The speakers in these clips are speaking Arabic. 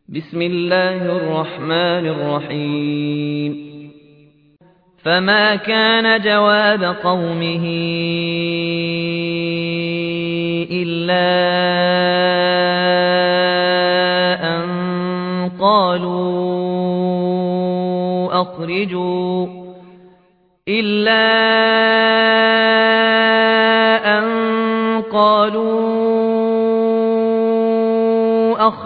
بسم الله الرحمن الرحيم فما كان جواب قومه إلا أن قالوا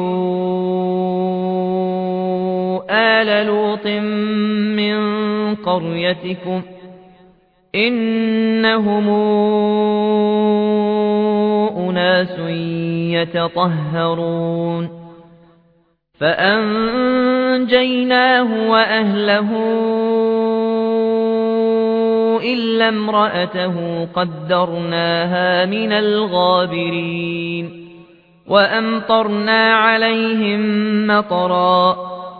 أخرجوا آل لوط من قريتكم إنهم أناس يتطهرون فأنجيناه وأهله إلا امرأته قدرناها من الغابرين وأمطرنا عليهم مطرا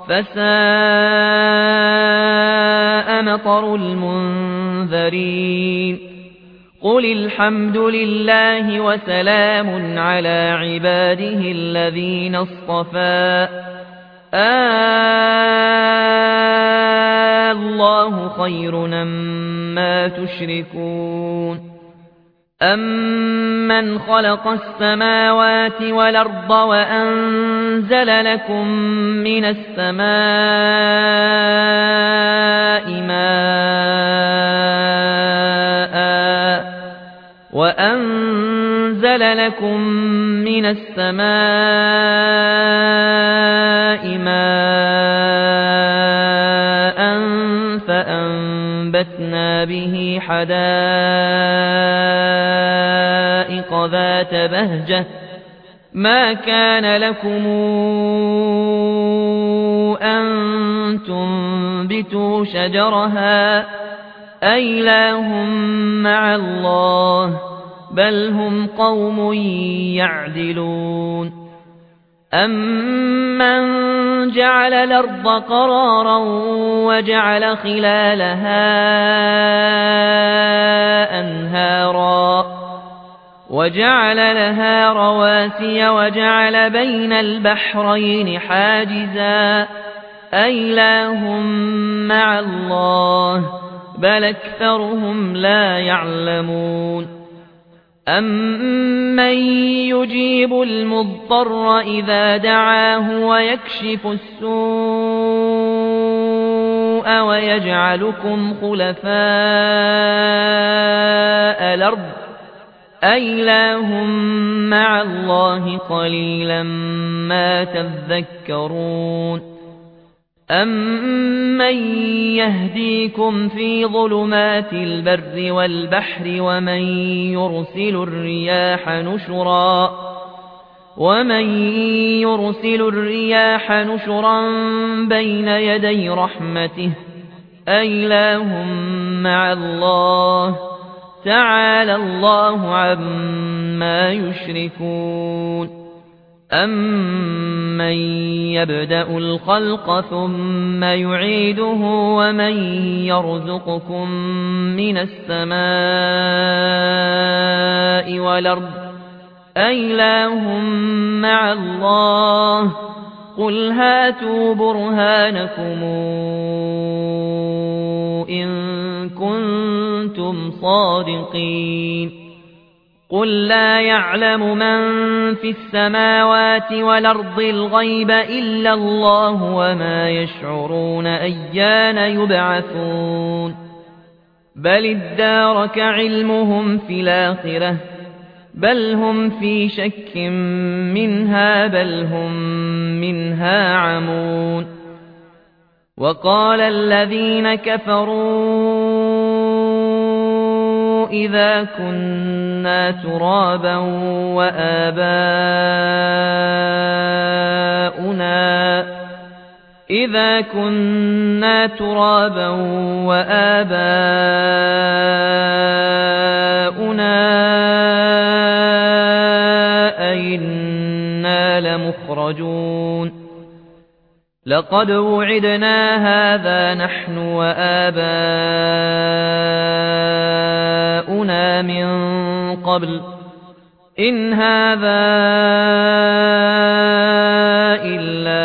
فساء مطر المنذرين قل الحمد لله وسلام على عباده الذين اصطفى الله خير أمّا تشركون أَمَّنْ خَلَقَ السَّمَاوَاتِ وَالْأَرْضَ وَأَنزَلَ لَكُم مِّنَ السَّمَاءِ مَاءً فَأَنبَتْنَا بِهِ حَدَائِقَ ذَاتَ بَهْجَةٍ مَا كَانَ لَكُمْ أَن تُنبِتُوا شَجَرَهَا أَإِلَٰهٌ مَّعَ اللَّهِ بَلْ هُمْ قَوْمٌ يَعْدِلُونَ أَمَّن جَعَلَ الْأَرْضَ قَرَارًا وَجَعَلَ خِلَالَهَا أَنْهَارًا وَجَعَلَ لَهَا رَوَاسِيَ وَجَعَلَ بَيْنَ الْبَحْرَيْنِ حَاجِزًا أَإِلَٰهٌ مَّعَ اللَّهِ بَلْ أَكْثَرُهُمْ لَا يَعْلَمُونَ أَمَّن يُجِيبُ الْمُضْطَرَّ إِذَا دَعَاهُ وَيَكْشِفُ السُّوءَ وَيَجْعَلُكُمْ خُلَفَاءَ الْأَرْضِ أَإِلَٰهٌ مَّعَ اللَّهِ قَلِيلًا مَّا تَذَكَّرُونَ أَمَّن يَهْدِيكُمْ فِي ظُلُمَاتِ الْبَرِّ وَالْبَحْرِ وَمَن يُرْسِلُ الرِّيَاحَ نُشُرًا بَيْنَ يَدَيْ رَحْمَتِهِ أَإِلَٰهٌ مَّعَ اللَّهِ تَعَالَى اللَّهُ عَمَّا يُشْرِكُونَ أَمَّن يَبْدَأُ الْخَلْقَ ثُمَّ يُعِيدُهُ وَمَن يَرْزُقُكُم مِّنَ السَّمَاءِ وَالْأَرْضِ أَإِلَٰهٌ مَّعَ اللَّهِ قُلْ هَاتُوا بُرْهَانَكُمْ إِن كُنتُمْ صَادِقِينَ قُل لا يَعْلَمُ مَن فِي السَّمَاوَاتِ وَالْأَرْضِ الْغَيْبَ إِلَّا اللَّهُ وَمَا يَشْعُرُونَ أَيَّانَ يُبْعَثُونَ بَلِ ادَّارَكَ عِلْمُهُمْ فِي الْآخِرَةِ بَلْ هُمْ فِي شَكٍّ مِّنْهَا بَلْ هُم مِّنْهَا عَمُونَ وَقَالَ الَّذِينَ كَفَرُوا إِذَا كُنَّا تُرَابًا وَآبَاؤُنَا أَئِنَّا لَمُخْرَجُونَ لقد وعدنا هذا نحن وآباؤنا من قبل إن هذا إلا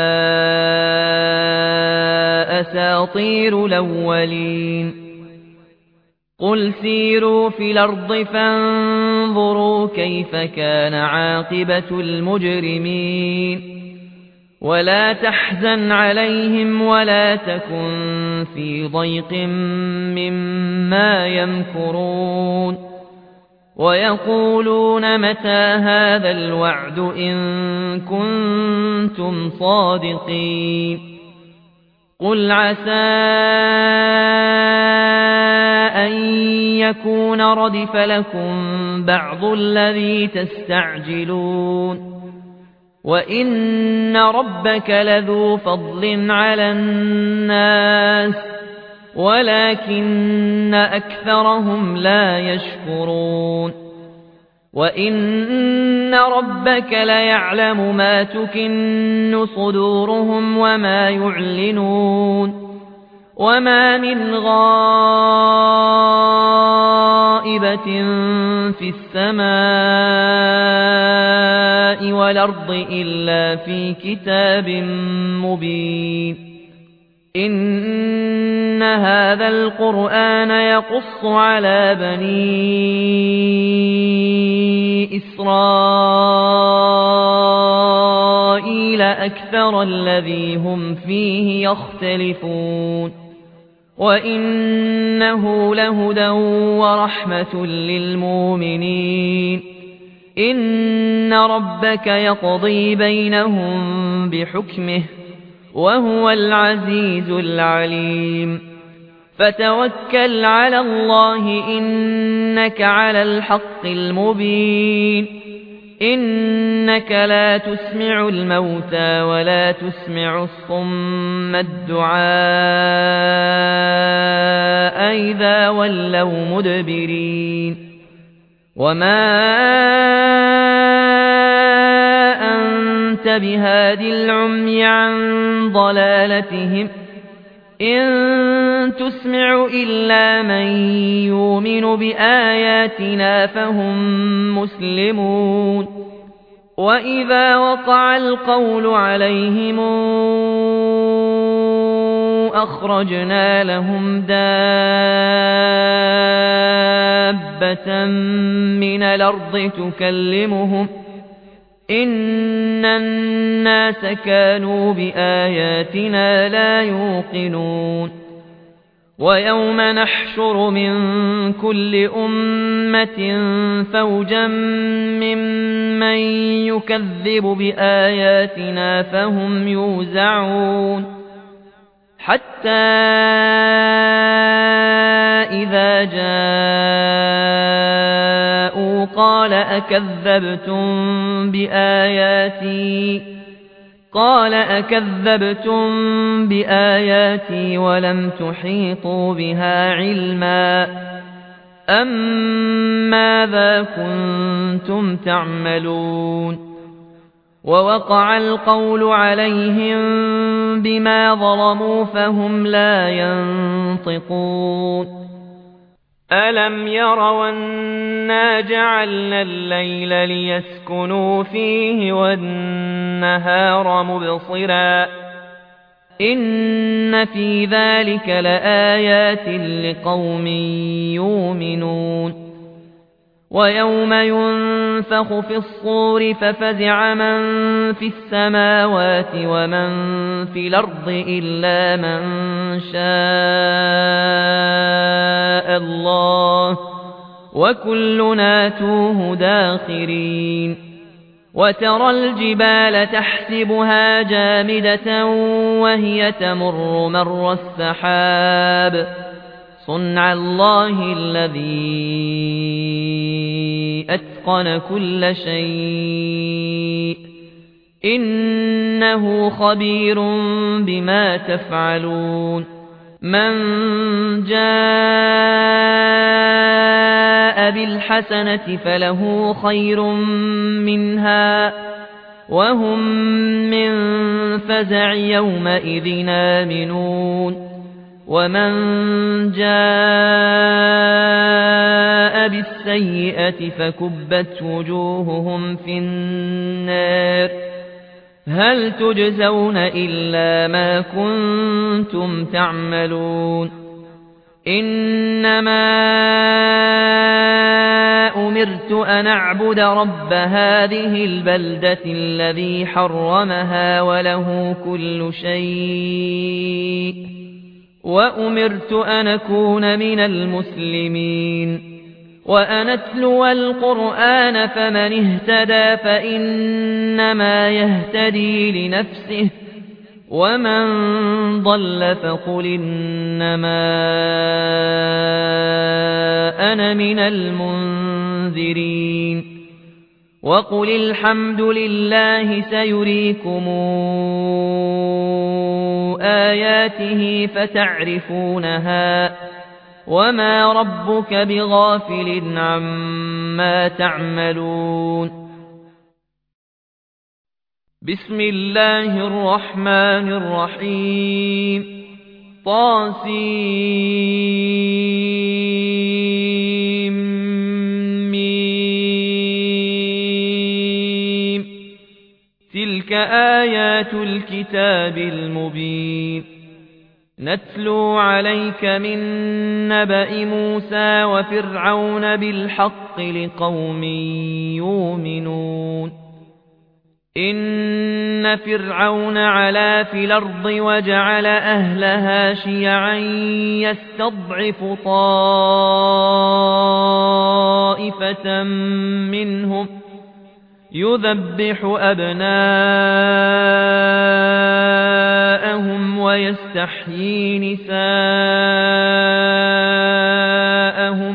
أساطير الأولين قل سيروا في الأرض فانظروا كيف كان عاقبة المجرمين ولا تحزن عليهم ولا تكن في ضيق مما يمكرون ويقولون متى هذا الوعد إن كنتم صادقين قل عسى أن يكون ردف لكم بعض الذي تستعجلون وإن ربك لذو فضل على الناس ولكن أكثرهم لا يشكرون وإن ربك ليعلم ما تكن صدورهم وما يعلنون وما من غائبة في السماء والأرض إلا في كتاب مبين إن هذا القرآن يقص على بني إسرائيل أكثر الذي هم فيه يختلفون وإنه لهدى ورحمة للمؤمنين إن ربك يقضي بينهم بحكمه وهو العزيز العليم فتوكل على الله إنك على الحق المبين إنك لا تسمع الموتى ولا تسمع الصم الدعاء إذا ولوا مدبرين وما أنت بهاد العمي عن ضلالتهم إن تسمع إلا من يؤمن بآياتنا فهم مسلمون وإذا وقع القول عليهم أخرجنا لهم دابة من الأرض تكلمهم إن الناس كانوا بآياتنا لا يوقنون ويوم نحشر من كل أمة فوجا ممن يكذب بآياتنا فهم يوزعون حتى إذا جاءوا قال أكذبتم بآياتي ولم تحيطوا بها علما أم ماذا كنتم تعملون ووقع القول عليهم بما ظلموا فهم لا ينطقون ألم يروا أنا جعلنا الليل ليسكنوا فيه والنهار مبصرا إن في ذلك لآيات لقوم يؤمنون ويوم ينفخ في الصور ففزع من في السماوات ومن في الأرض إلا من شاء الله وكلنا توه داخرين وترى الجبال تحسبها جامدة وهي تمر مر السحاب صنع الله الذي أتقن كل شيء إنه خبير بما تفعلون من جاء بالحسنة فله خير منها وهم من فزع يومئذ آمنون ومن جاء بالسيئة فكبت وجوههم في النار هل تجزون إلا ما كنتم تعملون إنما أمرت أن أعبد رب هذه البلدة الذي حرمها وله كل شيء وأمرت أن أكون من المسلمين وأن أتلو القرآن فمن اهتدى فإنما يهتدي لنفسه ومن ضل فقل إنما أنا من المنذرين وقل الحمد لله سيريكم آياته فتعرفونها وما ربك بغافل عما تعملون بسم الله الرحمن الرحيم طاسيم تلك آيات الكتاب المبين نتلو عليك من نبأ موسى وفرعون بالحق لقوم يؤمنون إن فرعون علا في الأرض وجعل أهلها شيعا يستضعف طائفة منهم يذبح أبناءهم ويستحيي نساءهم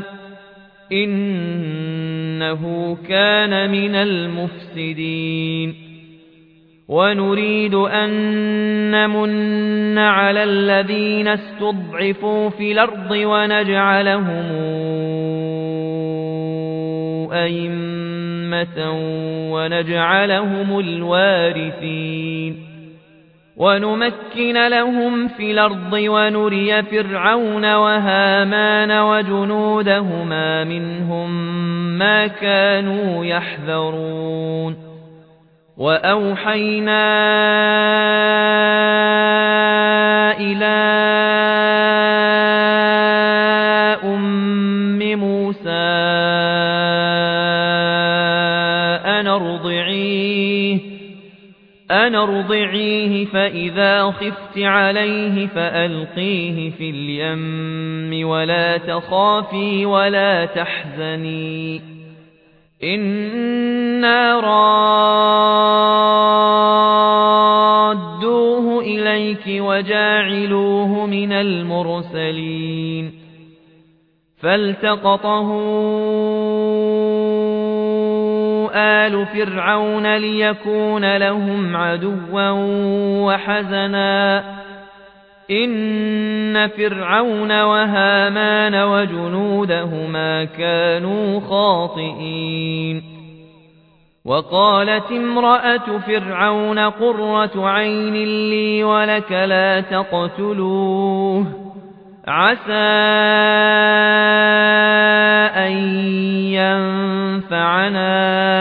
إنه كان من المفسدين ونريد أن نمن على الذين استضعفوا في الأرض ونجعلهم أئمة ونجعلهم الوارثين ونمكن لهم في الأرض ونري فرعون وهامان وجنودهما منهم ما كانوا يحذرون وأوحينا إلى أم موسى أن ارضعيه فإذا خفت عليه فألقيه في اليم ولا تخافي ولا تحزني إنا رادوه إليك وجاعلوه من المرسلين فالتقطه آل فرعون ليكون لهم عدوا وحزنا إن فرعون وهامان وجنودهما كانوا خاطئين وقالت امرأة فرعون قرة عين لي ولك لا تقتلوه عسى أن ينفعنا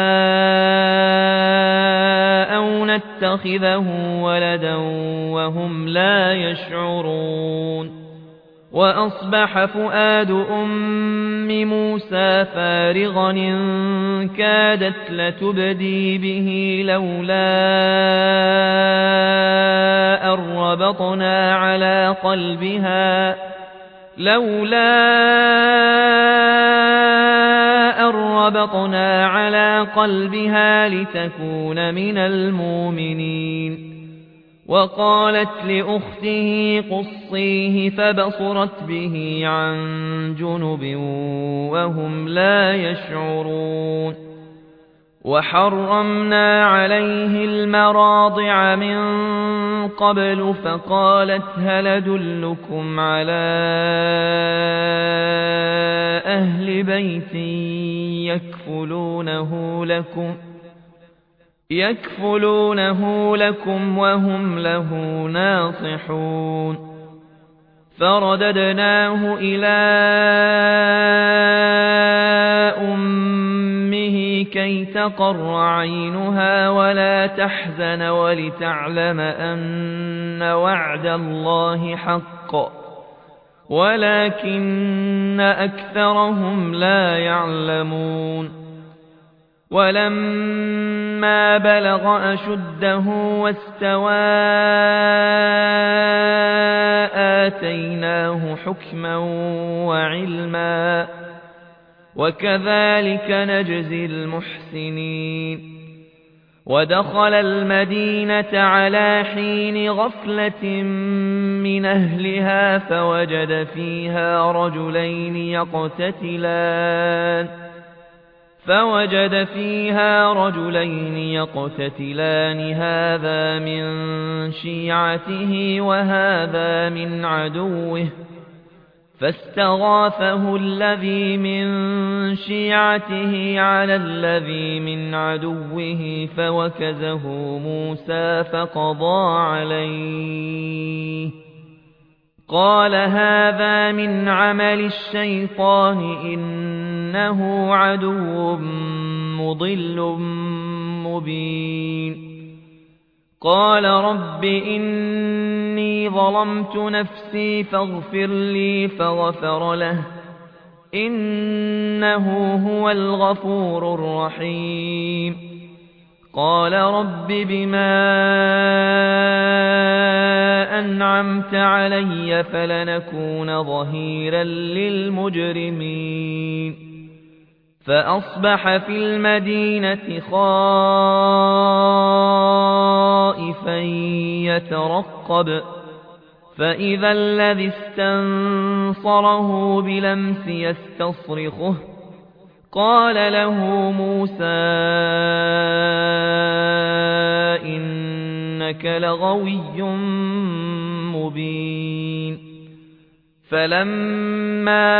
أو نتخذه ولدا وهم لا يشعرون وأصبح فؤاد أم موسى فارغا إن كادت لتبدي به لولا أن ربطنا على قلبها لتكون من المؤمنين وقالت لأخته قصيه فبصرت به عن جنب وهم لا يشعرون وحرمنا عليه المراضع من قبل فقالت هل أدلكم على أهل بيت يكفلونه لكم وهم له ناصحون فرددناه إلى أمه كي تقر عينها ولا تحزن ولتعلم أن وعد الله حق ولكن أكثرهم لا يعلمون ولما بلغ أشده واستوى آتيناه حكما وعلما وكذلك نجزي المحسنين ودخل المدينة على حين غفلة من أهلها فوجد فيها رجلين يقتتلان هذا من شيعته وهذا من عدوه فاستغاثه الذي من شيعته على الذي من عدوه فوكزه موسى فقضى عليه قال هذا من عمل الشيطان إنه عدو مضل مبين قال رب إني ظلمت نفسي فاغفر لي فغفر له إنه هو الغفور الرحيم قال رب بما أنعمت علي فلنكون ظهيرا للمجرمين فأصبح في المدينة خائفا يترقب فإذا الذي استنصره بلمس يستصرخه قال له موسى إنك لغوي مبين فلما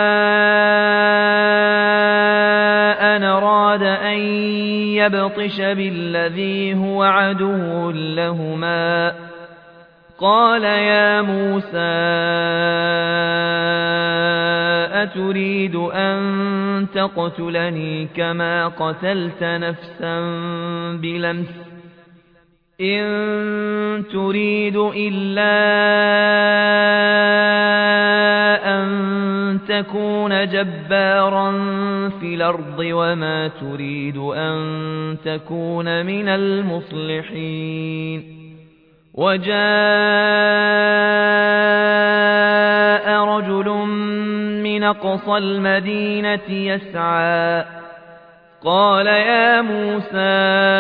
أن أراد أن يبطش بالذي هو عدو لهما قال يا موسى أتريد أن تقتلني كما قتلت نفسا بلمس إن تريد إلا أن تكون جبارا في الأرض وما تريد أن تكون من المصلحين وجاء رجل من أقصى المدينة يسعى قال يا موسى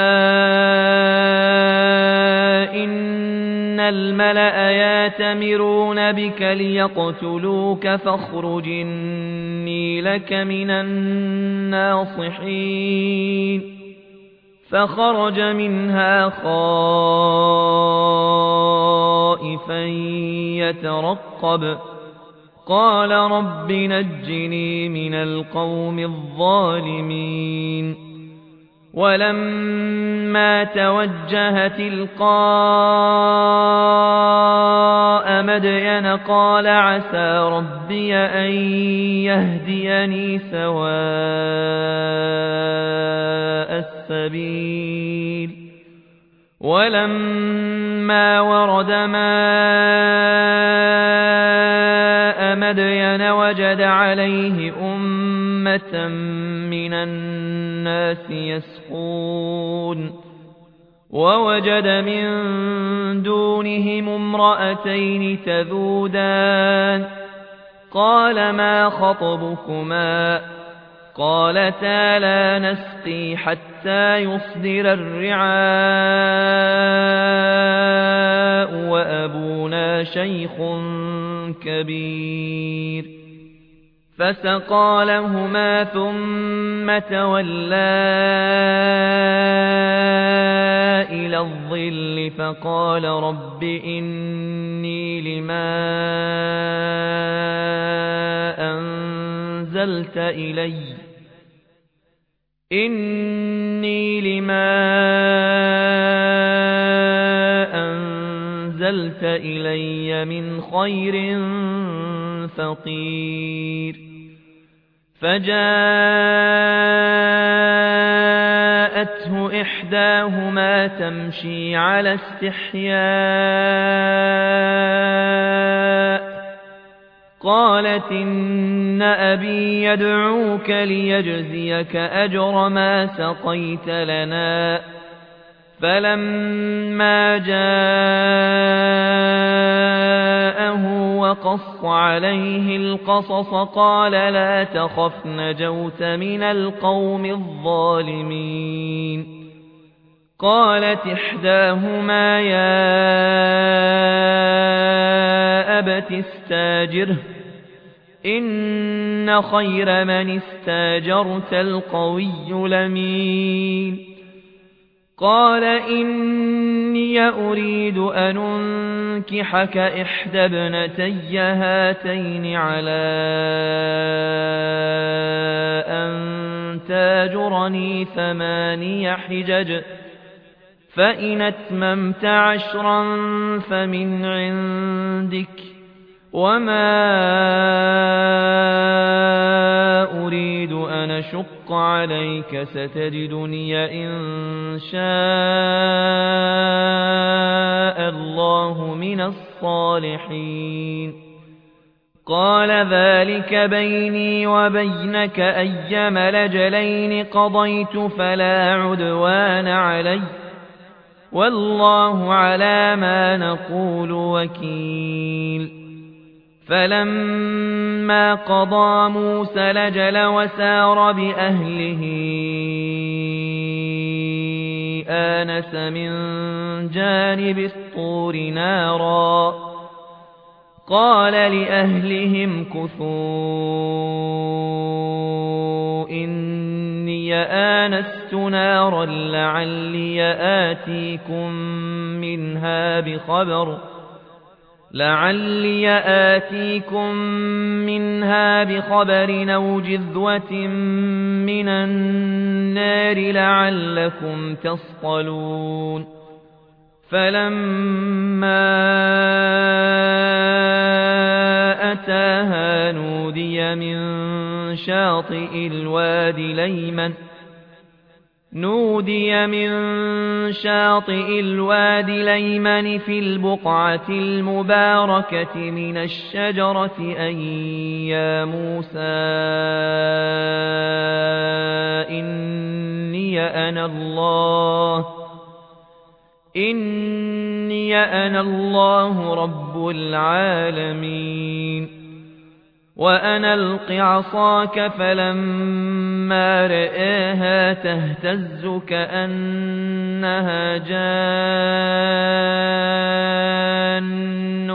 إن الملأ يأتمرون بك ليقتلوك فاخرج إني لك من الناصحين فخرج منها خائفا يترقب قال رب نجني من القوم الظالمين ولما توجه تلقاء مدين قال عسى ربي أن يهديني سواء السبيل ولما ورد ماء مدين وجد عليه أمة من الناس يسقون ووجد من دونهم امرأتين تذودان قال ما خطبكما قالتا لا نسقي حتى يصدر الرعاء وأبونا شيخ كبير فسقى لهما ثم تولى إلى الظل فقال رب إني لما أنزلت إلي من خير فقير فجاءته إحداهما تمشي على استحياء قالت إن أبي يدعوك ليجزيك أجر ما سقيت لنا فلما جاءه وقص عليه القصص قال لا تخف نجوت من القوم الظالمين قالت إحداهما يا أبت استاجره إن خير من استاجرت القوي الأمين قال إني أريد أن أنكحك إحدى ابنتي هاتين على أن تاجرني 8 حجج فإن أتممت 10 فمن عندك وما أريد أن أشق عليك ستجدني إن شاء الله من الصالحين قال ذلك بيني وبينك أيما الأجلين قضيت فلا عدوان علي والله على ما نقول وكيل فلما قضى موسى الأجل وسار بأهله آنس من جانب الطور نارا قال لأهلهم كثوا إني آنست نارا لعلي آتيكم منها بخبر أو جذوة من النار لعلكم تصطلون فلما أتاها نودي من شاطئ الوادي الأيمن في البقعة المباركة من الشجرة أن يا موسى إني أنا الله رب العالمين وأن ألق عصاك فلما رآها تهتز كأنها جان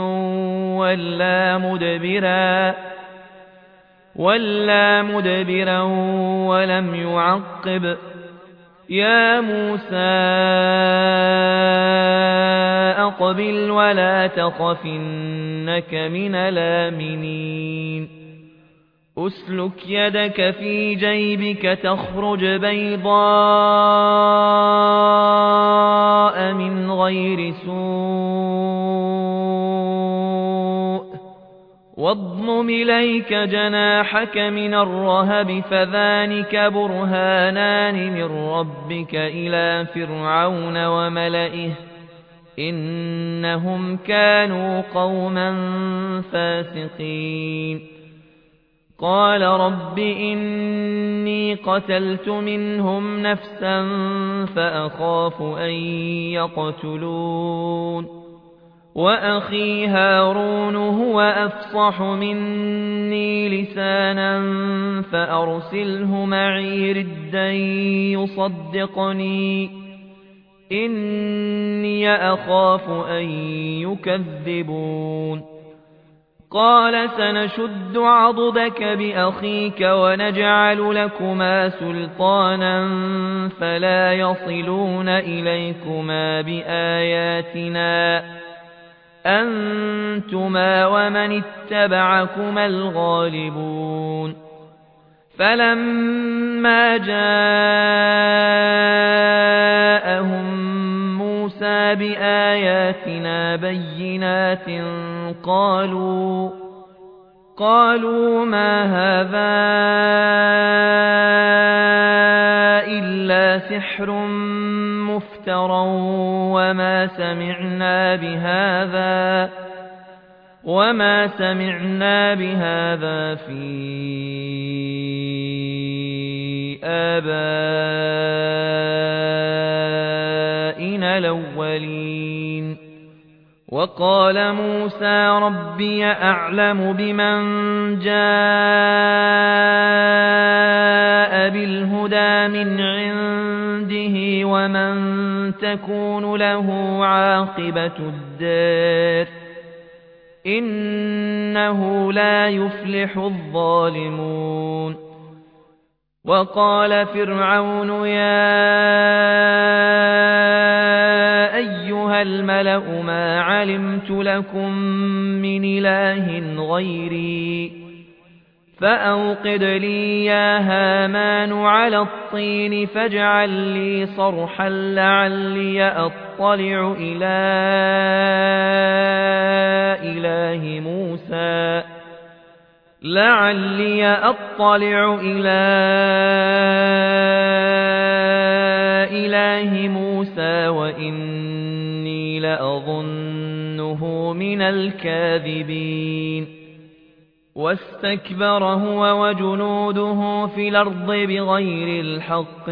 ولا مدبرا ولم يعقب يا موسى أقبل ولا تخف إنك من الآمنين أسلك يدك في جيبك تخرج بيضاء من غير سوء واضمم إليك جناحك من الرهب فذلك برهانان من ربك إلى فرعون وملئه إنهم كانوا قوما فاسقين قال رب إني قتلت منهم نفسا فأخاف أن يقتلون وأخي هارون هو أفصح مني لسانا فأرسله معي ردا يصدقني إني أخاف أن يكذبون قال سنشد عضدك بأخيك ونجعل لكما سلطانا فلا يصلون إليكما بآياتنا أنتما ومن اتبعكما الغالبون فلما جاءهم موسى بآياتنا بينات قالوا ما هذا إلا سحر مفترى وما سمعنا بهذا في آبائنا الأولين وقال موسى ربي أعلم بمن جاء بالهدى من عنده ومن تكون له عاقبة الدار إنه لا يفلح الظالمون وقال فرعون يا أيها الملأ ما علمت لكم من إله غيري فأوقد لي يا هامان على الطين فاجعل لي صرحا لعلي أطلع إلى إله موسى وإني لأظنه من الكاذبين واستكبر هو وجنوده في الأرض بغير الحق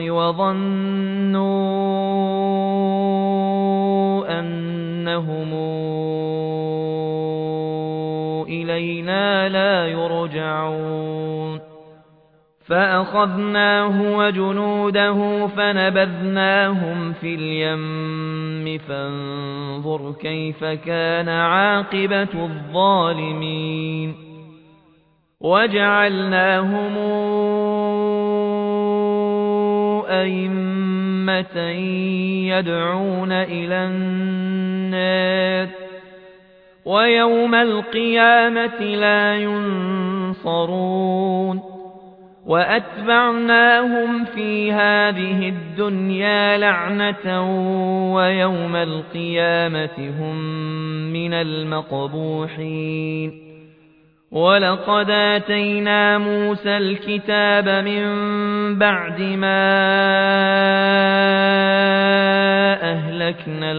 وظنوا أنهم إلينا لا يرجعون فأخذناه وجنوده فنبذناهم في اليم فانظر كيف كان عاقبة الظالمين وجعلناهم أئمة يدعون إلى النار ويوم القيامة لا ينصرون وأتبعناهم في هذه الدنيا لعنة ويوم القيامة هم من المقبوحين ولقد آتينا موسى الكتاب من بعد ما أهلكنا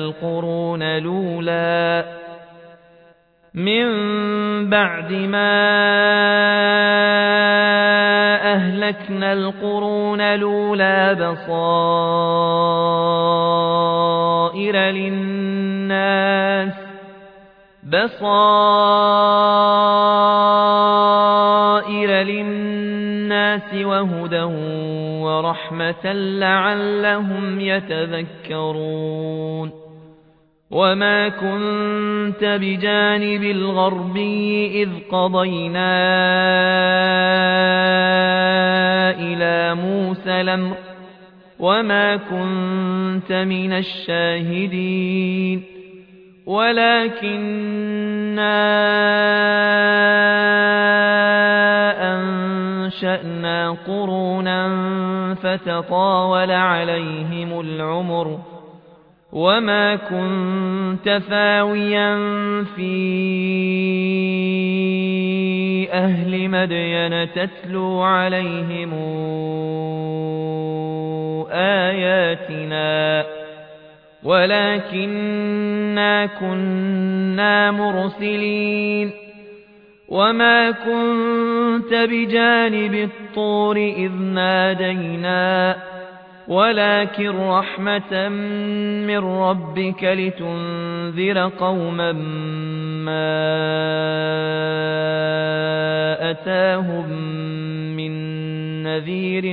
القرون الأولى بصائر للناس وهدى ورحمة لعلهم يتذكرون وما كنت بجانب الغربي إذ قضينا إلى موسى الأمر وما كنت من الشاهدين ولكننا أنشأنا قرونا فتطاول عليهم العمر وما كنت ثاويا في أهل مدين تتلو عليهم آياتنا ولكننا كنا مرسلين وما كنت بجانب الطور إذ نادينا ولكن رحمة من ربك لتنذر قوما ما أتاهم من نذير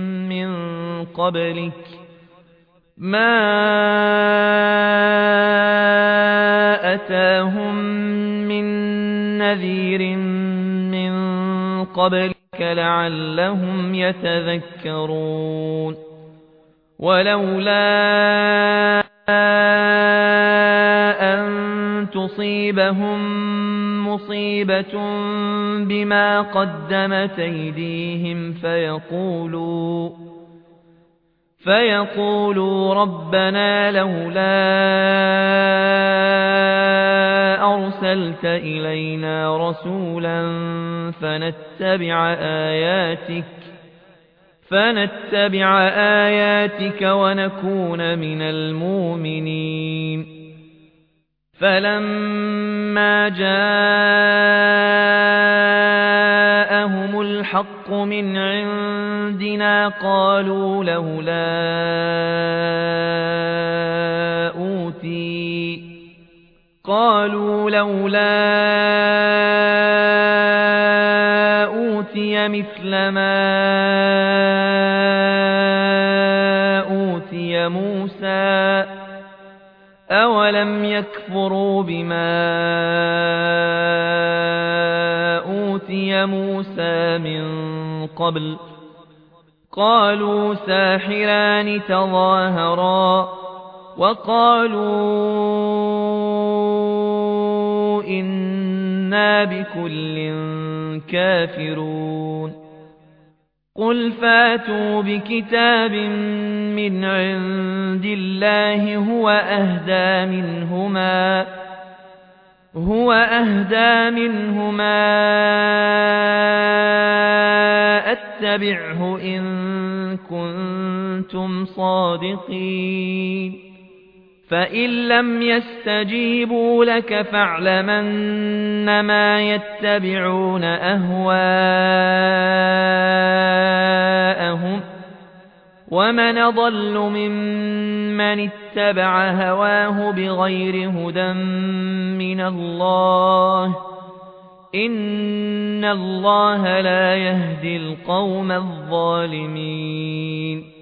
من قبلك لعلهم يتذكرون ولولا أن تصيبهم مصيبة بما قدمت أيديهم فيقولوا ربنا لولا أرسلت إلينا رسولا فنتبع آياتك ونكون من المؤمنين فلما جاءهم الحق من عندنا قالوا لولا أوتي مثل ما أوتي موسى أولم يكفروا بما أوتي موسى من قبل قالوا ساحران تظاهرا وقالوا إنا بكل كافرون قل فاتوا بكتاب من عند الله هو أهدى منهما أتبعه إن كنتم صادقين فإن لم يستجيبوا لك فاعلم أنما يتبعون أهواءهم ومن أضل ممن اتبع هواه بغير هدى من الله إن الله لا يهدي القوم الظالمين